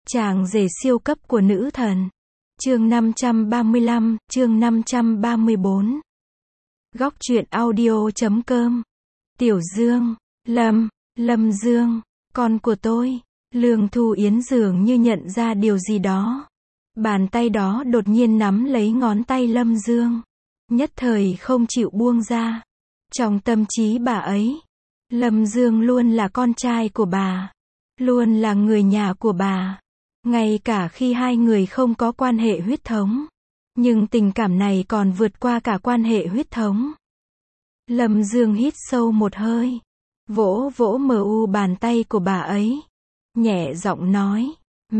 Chàng rể siêu cấp của nữ thần. Chương 535, chương 534. Góc truyện audio.com. Tiểu Dương, Lâm Dương, con của tôi. Lương Thu Yến dường như nhận ra điều gì đó. Bàn tay đó đột nhiên nắm lấy ngón tay Lâm Dương. Nhất thời không chịu buông ra. Trong tâm trí bà ấy, Lâm Dương luôn là con trai của bà. Luôn là người nhà của bà. Ngay cả khi hai người không có quan hệ huyết thống. Nhưng tình cảm này còn vượt qua cả quan hệ huyết thống. Lâm Dương hít sâu một hơi. Vỗ vỗ bàn tay của bà ấy. Nhẹ giọng nói.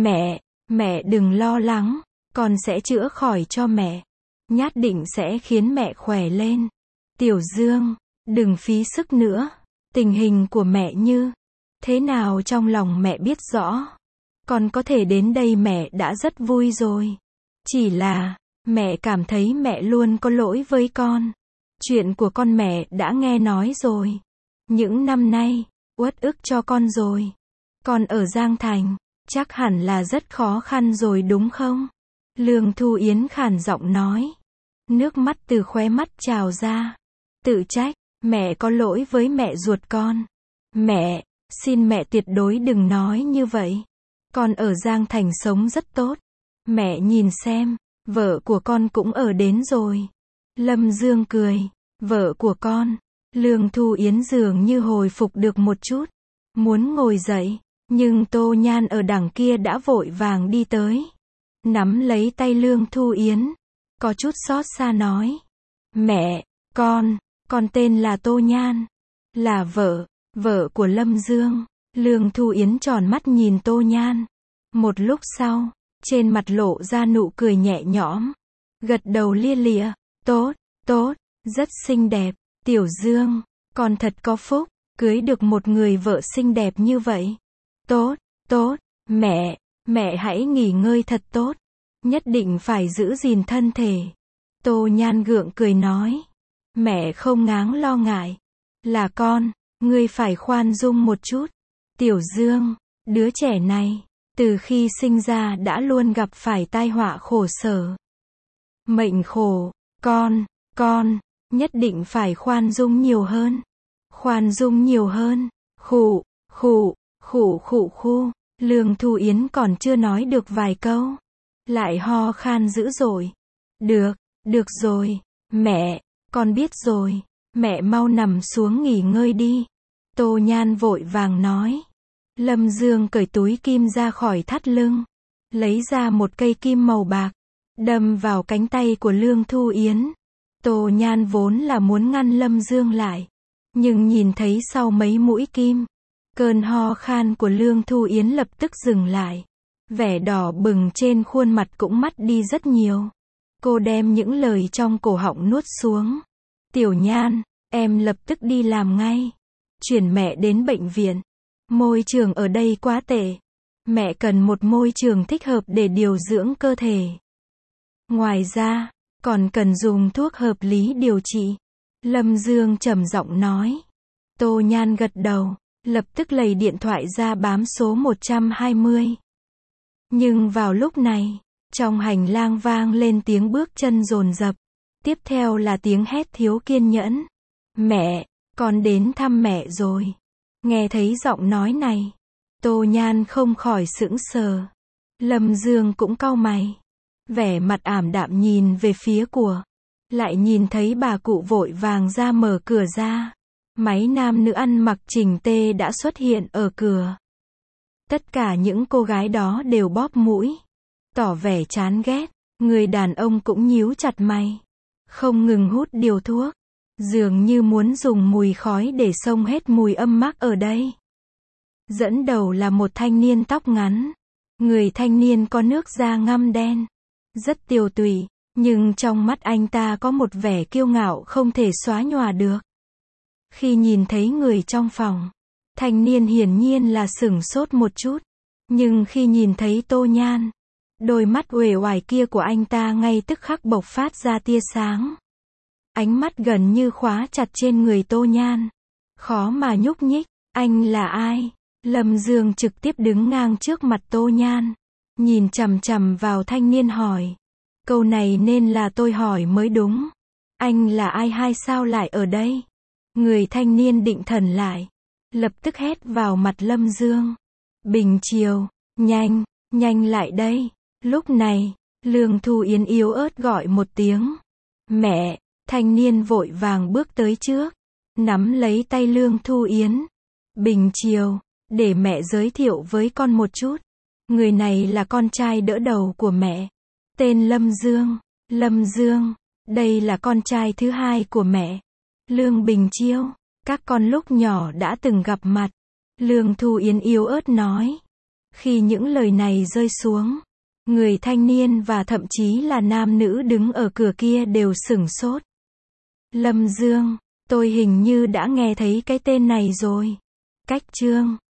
Mẹ đừng lo lắng. Con sẽ chữa khỏi cho mẹ. Nhất định sẽ khiến mẹ khỏe lên. Tiểu Dương, đừng phí sức nữa. Tình hình của mẹ như thế nào trong lòng mẹ biết rõ. Con có thể đến đây mẹ đã rất vui rồi. Chỉ là, mẹ cảm thấy mẹ luôn có lỗi với con. Chuyện của con mẹ đã nghe nói rồi. Những năm nay, uất ức cho con rồi. Con ở Giang Thành, chắc hẳn là rất khó khăn rồi đúng không? Lương Thu Yến khàn giọng nói. Nước mắt từ khóe mắt trào ra. Tự trách, mẹ có lỗi với mẹ ruột con. Mẹ, xin mẹ tuyệt đối đừng nói như vậy. Con ở Giang Thành sống rất tốt. Mẹ nhìn xem, vợ của con cũng ở đến rồi. Lâm Dương cười. Vợ của con. Lương Thu Yến dường như hồi phục được một chút. Muốn ngồi dậy, nhưng Tô Nhan ở đằng kia đã vội vàng đi tới. Nắm lấy tay Lương Thu Yến. Có chút xót xa nói. Mẹ, con tên là Tô Nhan. Là vợ của Lâm Dương. Lương Thu Yến tròn mắt nhìn Tô Nhan. Một lúc sau, trên mặt lộ ra nụ cười nhẹ nhõm. Gật đầu lia lịa. Tốt, rất xinh đẹp. Tiểu Dương, con thật có phúc, cưới được một người vợ xinh đẹp như vậy. Tốt, mẹ hãy nghỉ ngơi thật tốt. Nhất định phải giữ gìn thân thể. Tô Nhan gượng cười nói. Mẹ không ngáng lo ngại. Là con, ngươi phải khoan dung một chút. Tiểu Dương, đứa trẻ này, từ khi sinh ra đã luôn gặp phải tai họa khổ sở. Mệnh khổ, con, nhất định phải khoan dung nhiều hơn. Khoan dung nhiều hơn. Khụ. Lương Thu Yến còn chưa nói được vài câu. Lại ho khan dữ dội. Được rồi, mẹ, con biết rồi. Mẹ mau nằm xuống nghỉ ngơi đi. Tô Nhan vội vàng nói. Lâm Dương cởi túi kim ra khỏi thắt lưng. Lấy ra một cây kim màu bạc. Đâm vào cánh tay của Lương Thu Yến. Tô Nhan vốn là muốn ngăn Lâm Dương lại. Nhưng nhìn thấy sau mấy mũi kim. Cơn ho khan của Lương Thu Yến lập tức dừng lại. Vẻ đỏ bừng trên khuôn mặt cũng mất đi rất nhiều. Cô đem những lời trong cổ họng nuốt xuống. Tiểu Nhan, em lập tức đi làm ngay. Chuyển mẹ đến bệnh viện. Môi trường ở đây quá tệ. Mẹ cần một môi trường thích hợp để điều dưỡng cơ thể. Ngoài ra, còn cần dùng thuốc hợp lý điều trị. Lâm Dương trầm giọng nói. Tô Nhan gật đầu, lập tức lấy điện thoại ra bám số 120. Nhưng vào lúc này, trong hành lang vang lên tiếng bước chân dồn dập. Tiếp theo là tiếng hét thiếu kiên nhẫn. Mẹ, con đến thăm mẹ rồi. Nghe thấy giọng nói này, Tô Nhan không khỏi sững sờ. Lâm Dương cũng cau mày. Vẻ mặt ảm đạm nhìn về phía của. Lại nhìn thấy bà cụ vội vàng ra mở cửa ra. Mấy nam nữ ăn mặc chỉnh tề đã xuất hiện ở cửa. Tất cả những cô gái đó đều bóp mũi. Tỏ vẻ chán ghét. Người đàn ông cũng nhíu chặt mày. Không ngừng hút điều thuốc. Dường như muốn dùng mùi khói để xông hết mùi âm mắc ở đây. Dẫn đầu là một thanh niên tóc ngắn. Người thanh niên có nước da ngăm đen. Rất tiều tụy, nhưng trong mắt anh ta có một vẻ kiêu ngạo không thể xóa nhòa được. Khi nhìn thấy người trong phòng, thanh niên hiển nhiên là sửng sốt một chút. Nhưng khi nhìn thấy Tô Nhan, đôi mắt uể oải kia của anh ta ngay tức khắc bộc phát ra tia sáng. Ánh mắt gần như khóa chặt trên người Tô Nhan. Khó mà nhúc nhích. Anh là ai? Lâm Dương trực tiếp đứng ngang trước mặt Tô Nhan. nhìn chằm chằm vào thanh niên hỏi. Câu này nên là tôi hỏi mới đúng. Anh là ai hay sao lại ở đây? Người thanh niên định thần lại, lập tức hét vào mặt Lâm Dương. Bình Chiều, nhanh, nhanh lại đây. Lúc này, Lương Thu Yến yếu ớt gọi một tiếng. Mẹ, thanh niên vội vàng bước tới trước, nắm lấy tay Lương Thu Yến. Bình Chiều, để mẹ giới thiệu với con một chút. Người này là con trai đỡ đầu của mẹ. Tên Lâm Dương. Lâm Dương, đây là con trai thứ hai của mẹ. Lương Bình Chiêu, các con lúc nhỏ đã từng gặp mặt. Lương Thu Yến yếu ớt nói. Khi những lời này rơi xuống, người thanh niên và thậm chí là nam nữ đứng ở cửa kia đều sửng sốt. Lâm Dương, tôi hình như đã nghe thấy cái tên này rồi. Cách chương